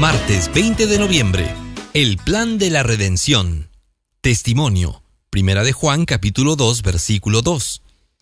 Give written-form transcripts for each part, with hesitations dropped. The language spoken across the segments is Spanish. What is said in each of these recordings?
Martes 20 de noviembre. El plan de la redención. Testimonio. Primera de Juan, capítulo 2, versículo 2.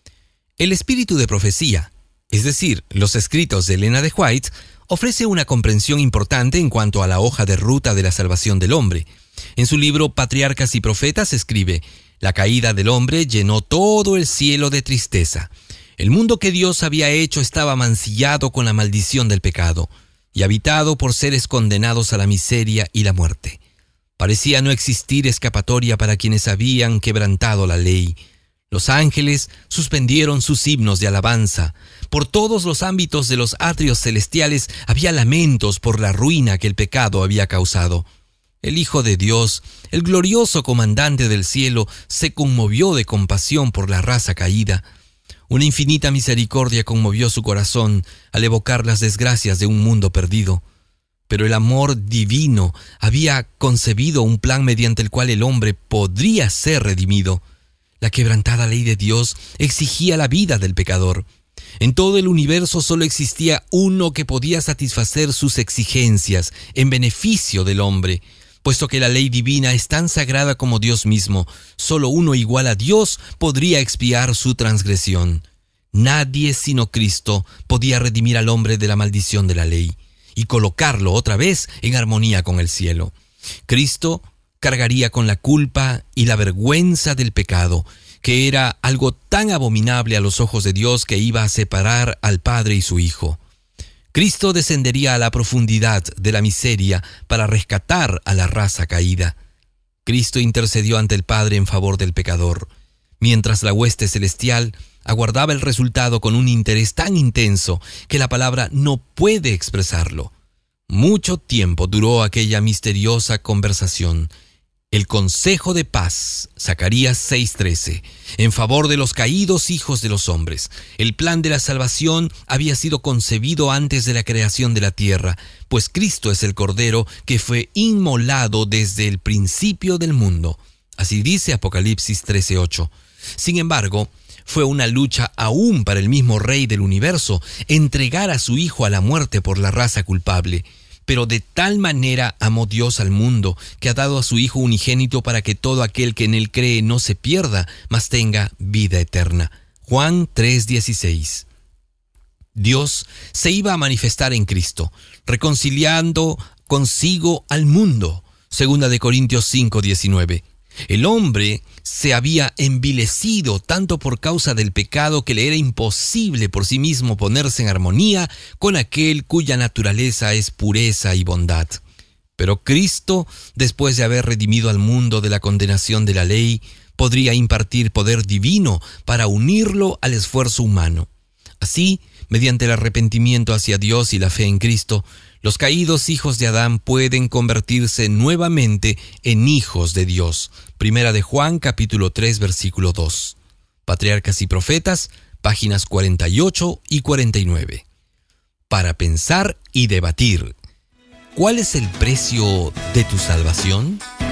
El espíritu de profecía, es decir, los escritos de Elena de White, ofrece una comprensión importante en cuanto a la hoja de ruta de la salvación del hombre. En su libro Patriarcas y Profetas escribe: la caída del hombre llenó todo el cielo de tristeza. El mundo que Dios había hecho estaba mancillado con la maldición del pecado y habitado por seres condenados a la miseria y la muerte. Parecía no existir escapatoria para quienes habían quebrantado la ley. Los ángeles suspendieron sus himnos de alabanza. Por todos los ámbitos de los atrios celestiales había lamentos por la ruina que el pecado había causado. El Hijo de Dios, el glorioso comandante del cielo, se conmovió de compasión por la raza caída. Una infinita misericordia conmovió su corazón al evocar las desgracias de un mundo perdido. Pero el amor divino había concebido un plan mediante el cual el hombre podría ser redimido. La quebrantada ley de Dios exigía la vida del pecador. En todo el universo solo existía uno que podía satisfacer sus exigencias en beneficio del hombre. Puesto que la ley divina es tan sagrada como Dios mismo, solo uno igual a Dios podría expiar su transgresión. Nadie sino Cristo podía redimir al hombre de la maldición de la ley y colocarlo otra vez en armonía con el cielo. Cristo cargaría con la culpa y la vergüenza del pecado, que era algo tan abominable a los ojos de Dios que iba a separar al Padre y su Hijo. Cristo descendería a la profundidad de la miseria para rescatar a la raza caída. Cristo intercedió ante el Padre en favor del pecador, mientras la hueste celestial aguardaba el resultado con un interés tan intenso que la palabra no puede expresarlo. Mucho tiempo duró aquella misteriosa conversación. El consejo de paz, Zacarías 6:13, en favor de los caídos hijos de los hombres. El plan de la salvación había sido concebido antes de la creación de la tierra, pues Cristo es el Cordero que fue inmolado desde el principio del mundo. Así dice Apocalipsis 13:8. Sin embargo, fue una lucha aún para el mismo Rey del universo entregar a su Hijo a la muerte por la raza culpable. Pero de tal manera amó Dios al mundo, que ha dado a su Hijo unigénito para que todo aquel que en él cree no se pierda, mas tenga vida eterna. Juan 3:16. Dios se iba a manifestar en Cristo, reconciliando consigo al mundo. 2 de Corintios 5:19. El hombre se había envilecido tanto por causa del pecado que le era imposible por sí mismo ponerse en armonía con aquel cuya naturaleza es pureza y bondad. Pero Cristo, después de haber redimido al mundo de la condenación de la ley, podría impartir poder divino para unirlo al esfuerzo humano. Así, mediante el arrepentimiento hacia Dios y la fe en Cristo, los caídos hijos de Adán pueden convertirse nuevamente en hijos de Dios. Primera de Juan, capítulo 3, versículo 2. Patriarcas y Profetas, páginas 48 y 49. Para pensar y debatir, ¿cuál es el precio de tu salvación?